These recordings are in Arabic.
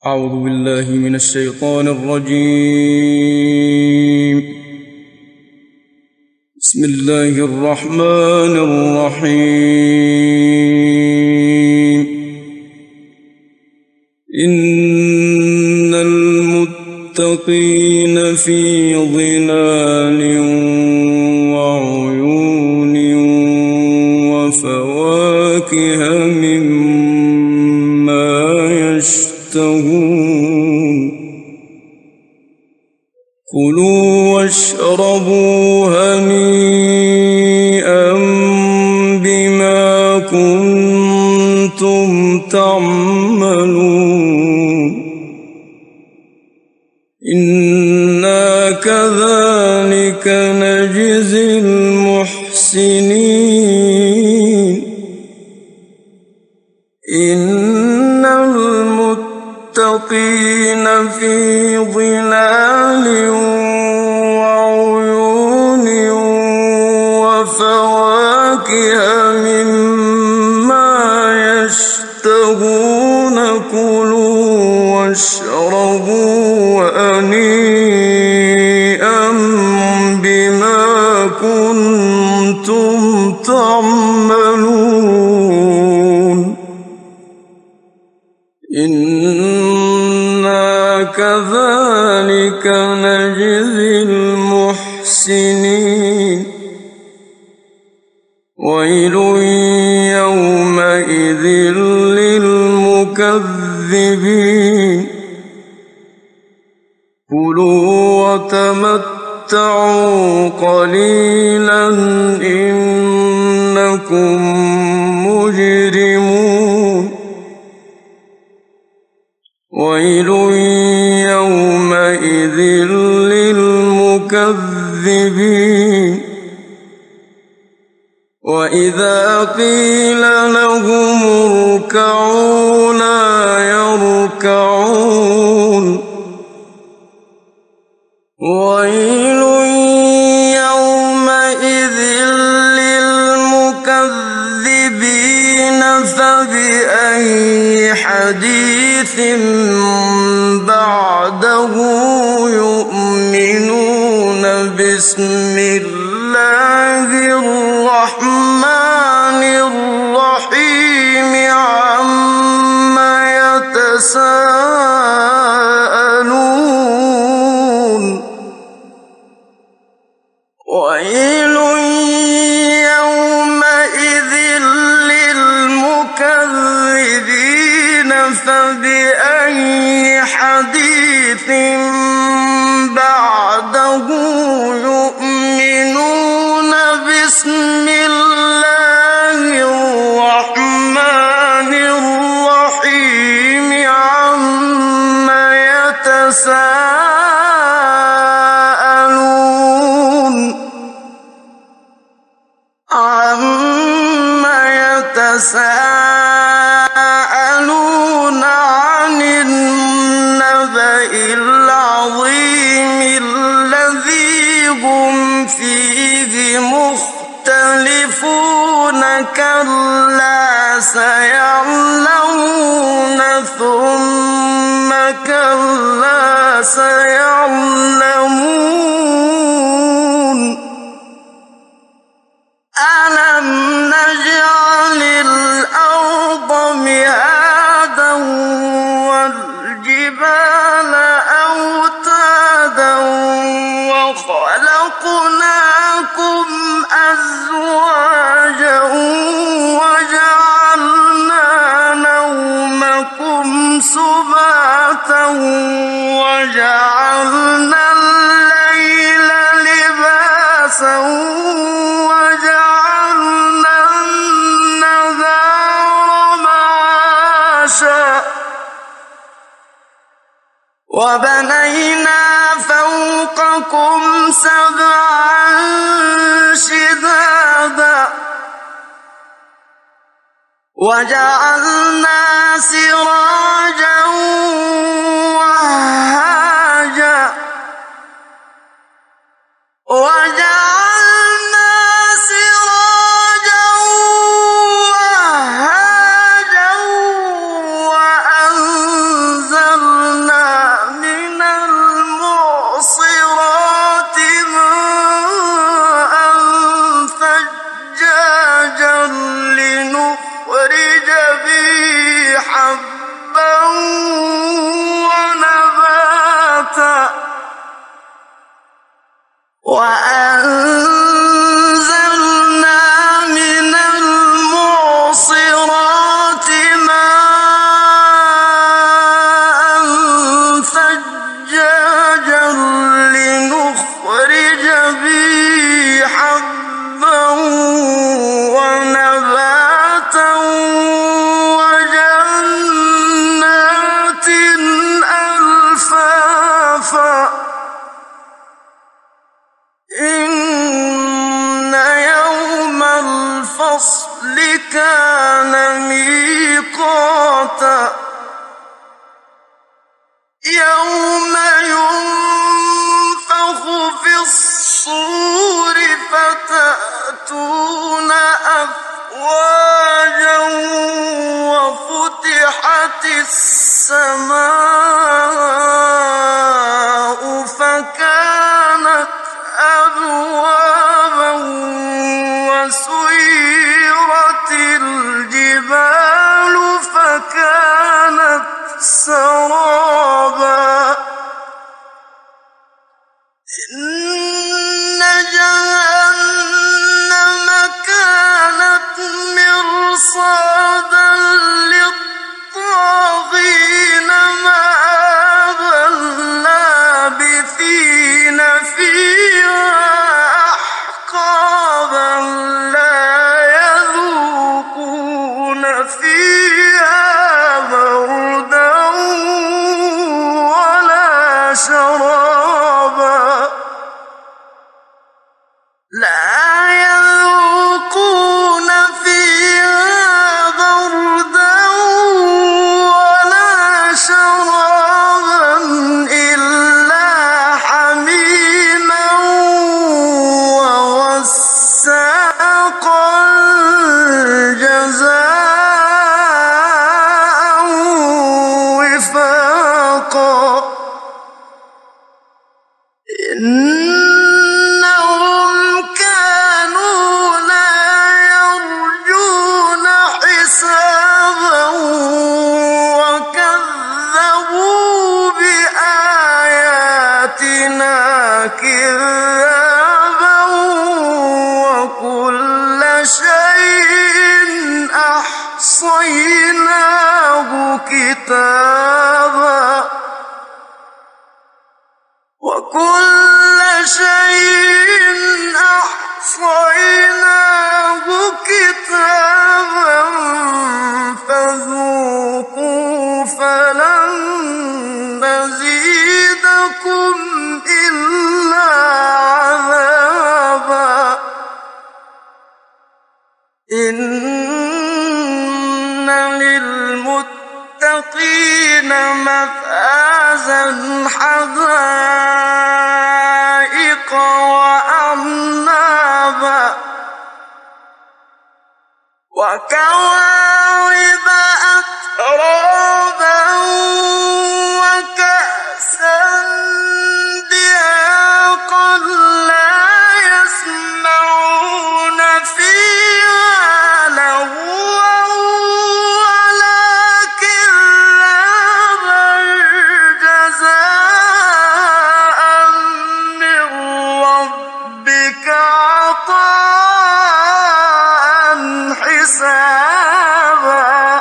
أعوذ بالله من الشيطان الرجيم. بسم الله الرحمن الرحيم. إن المتقين في ظلال وعيون وفواكه مما يشتهون. كلوا واشربوا هنيئا بما كنتم تعملون. إنا كذلك نجزي المحسنين. إن المتقين في ظلال وعيون وفواكه مما يشتهون. كلوا واشربوا هنيئا بما كنتم تعملون. إنا كذلك نجزي المحسنين. ويل يومئذ للمكذبين. كلوا وتمتعوا قليلا إنكم مجرمون. ويل يومئذ للمكذبين. وإذا قيل لهم اركعوا لا يركعون. ويل يومئذ للمكذبين. فبأي حديث بعده يؤمنون. بسم الله الرحمن الرحيم. عما يتساءلون. ويل يومئذ للمكذبين. فبأي حديث بعده يؤمنون. بسم الله الرحمن الرحيم. عما يتساءلون. عما يتساءلون عن النبأ العظيم الذي هم فيه مختلفون. كلا سيعلمون ثم كلا سيعلمون. ألم نجعل الأرض مهادا والجبال أوتادا وخلقناكم أزواجا وجعلنا نومكم سباتا وجعلنا الليل لباسا وجعلنا النهار معاشا وبنينا فوقكم سبعا شدادا وجعلنا سراجا وهاجا وجعلنا سراجا وهاجا وأنزلنا كان ميقاتا يوم ينفخ في الصور فتأتون أفواجا وفتحت السماء فكانت أبوابا وسيرت الجبال فكانت سرابا إن جهنم كانت مرصادا للطاغين مآبا لابثين فيها أحقابا لا يذوقون فيها بردا ولا شرابا لا يذوقون فيها بردا ولا شرابا إلا حميما وغساقا جزاء وفاقا إنهم كانوا لا يرجون حسابا وكذبوا بآياتنا كذابا وكل شيء أحصيناه كتابا وكل شيء أحصيناه كتابا فذوقوا فلن نزيدكم إلا عذابا إن للمتقين مفازا حدائق وأعنابا وكواعب أترابا وكأسا دهاقا لا يسمعون فيها لغوا ولا كذابا جزاء من ربك عطاء حسابا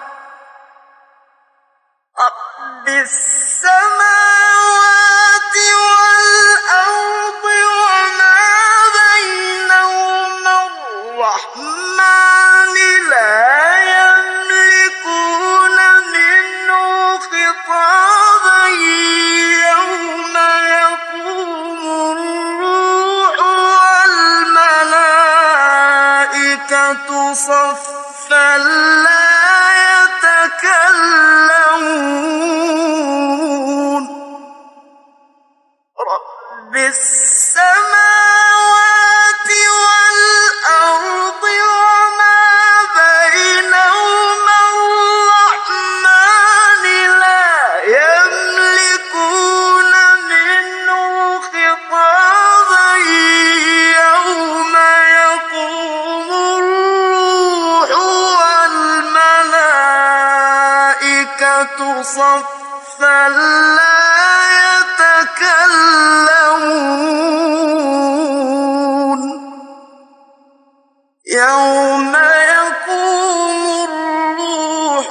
رب السماوات والأرض وما بينهما الرحمن لا يملكون منه خطابا يوم يقوم الروح والملائكة صفا لا يتكلمون رب السماوات والأرض وما بينهما الرحمن لا يملكون منه خطابا يوم يقوم الروح والملائكة صفا لا يتكلمون يوم يقوم الروح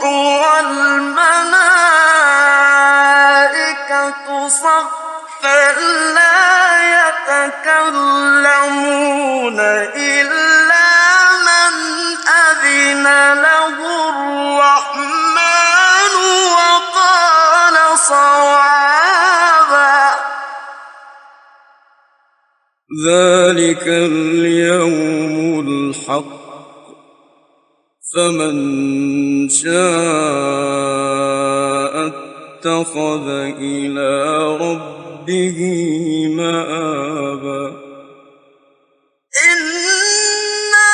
والملائكة صفا لا يتكلمون إلا من أذن له الرحمن وقال صوابا ذلك اليوم الحق فمن شاء اتخذ إلى ربه مآبا إنا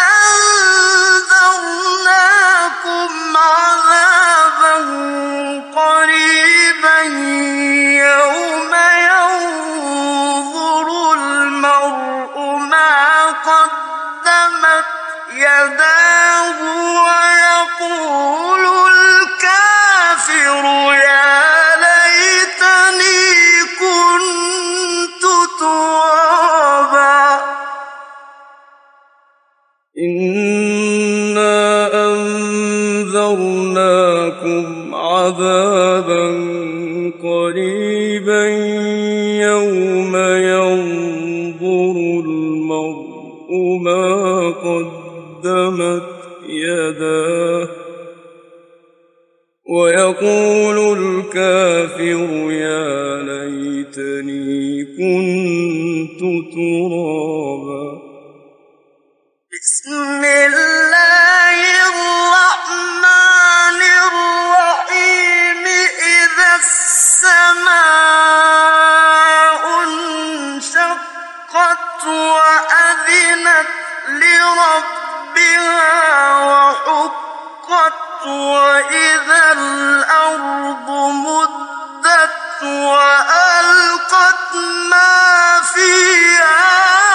أنذرناكم عذابا قريبا يوم ينظر المرء ما قدمت يداه ويقول الكافر يا ليتني كنت ترابا إنا أنذرناكم عذابا قريبا يوم ينظر المرء ما قدمت يداه ويقول الكافر يا ليتني كنت ترابا بسم الله الرحمن الرحيم إذا السماء انشقت وأذنت لربها وحقت وإذا الأرض مدت وألقت ما فيها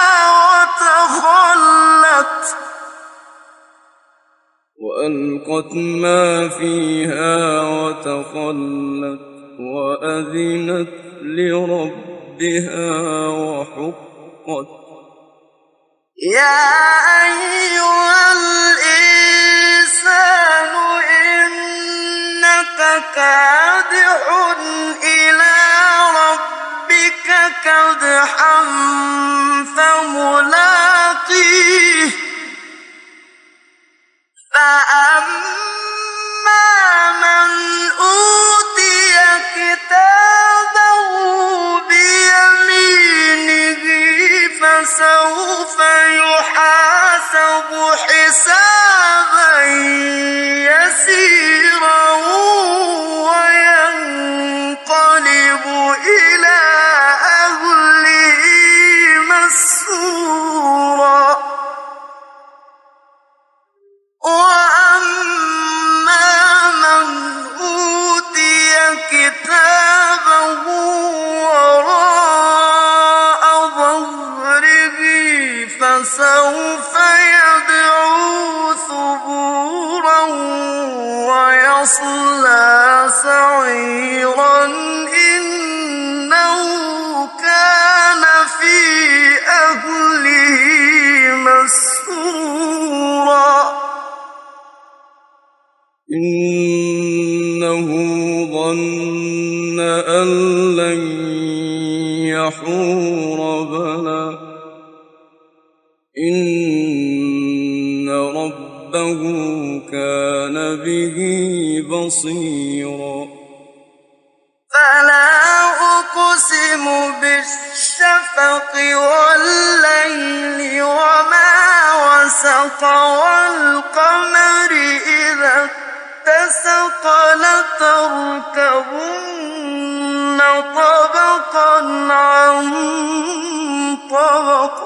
وتخلت وأذنت لربها وحقت يا أيها الإنسان إنك كادح إلى ربك كدحا فملاقيه فأما من أوتي كتابه بيمينه فسوف يحاسب حسابا يسيرا وينقلب إلى أهله مسرورا وأما من أوتي كتابه وراء ظهره فسوف يدعو ثبورا ويصلى سعيرا إنه كان في أهله مسرورا إنه ظن أن لن يحور بلى إن ربه كان به بصيرا فلا أقسم بالشفق والليل وما وسق والقمر إذا اتسق لتركبن طبقا عن طبق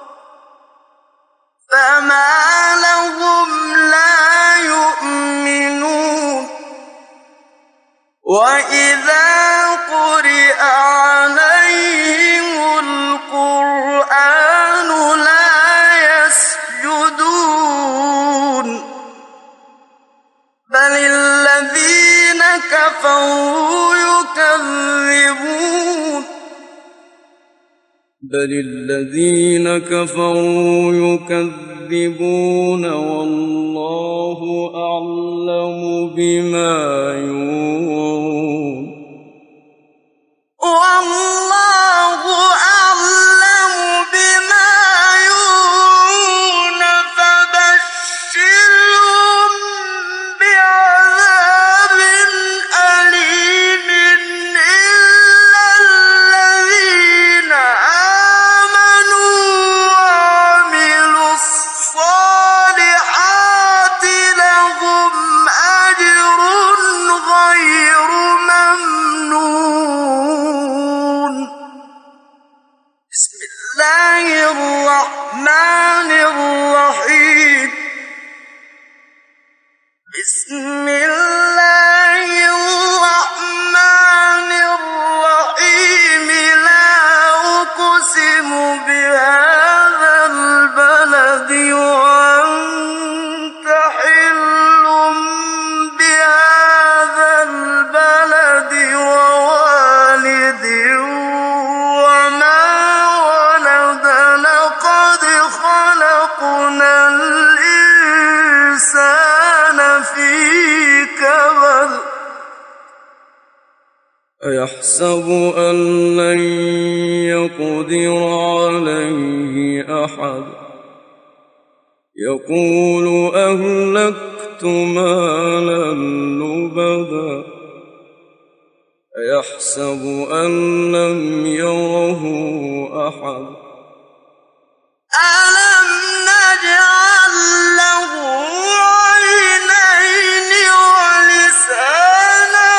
فما لهم لا يؤمنون وإذا قرئ عليهم القرآن لا يسجدون بل الذين كفروا يكذبون والله أعلم بما يوعون والله أعلم بما يوعون فبشرهم بعذاب أليم إلا الذين آمنوا وعملوا الصالحات أيحسب أن لن يقدر عليه أحد يقول أهلكت مالا لبدا أيحسب أن لم يره أحد ألم نجعل له عينين ولسانا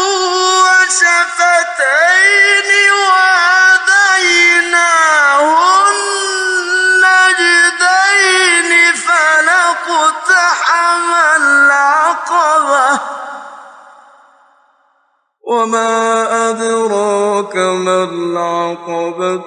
وشفتين وهديناه النجدين فلاقتحم العقبة وما أدراك ما العقبة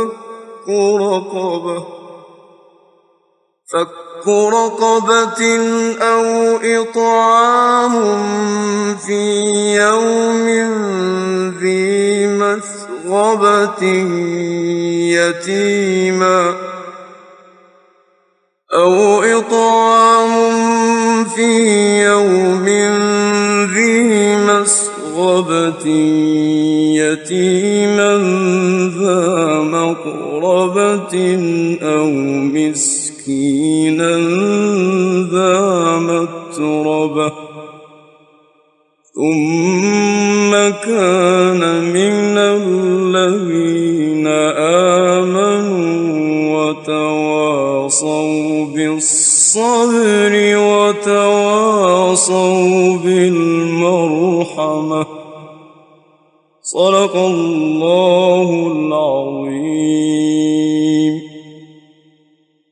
فك رقبة أو إطعام في يوم ذي مسغبة يتيما ذا مقربة أو مسكينا ذا متربة ثم كان من الذين آمنوا وتواصوا بالصبر وتواصوا بالمرحمة صدق الله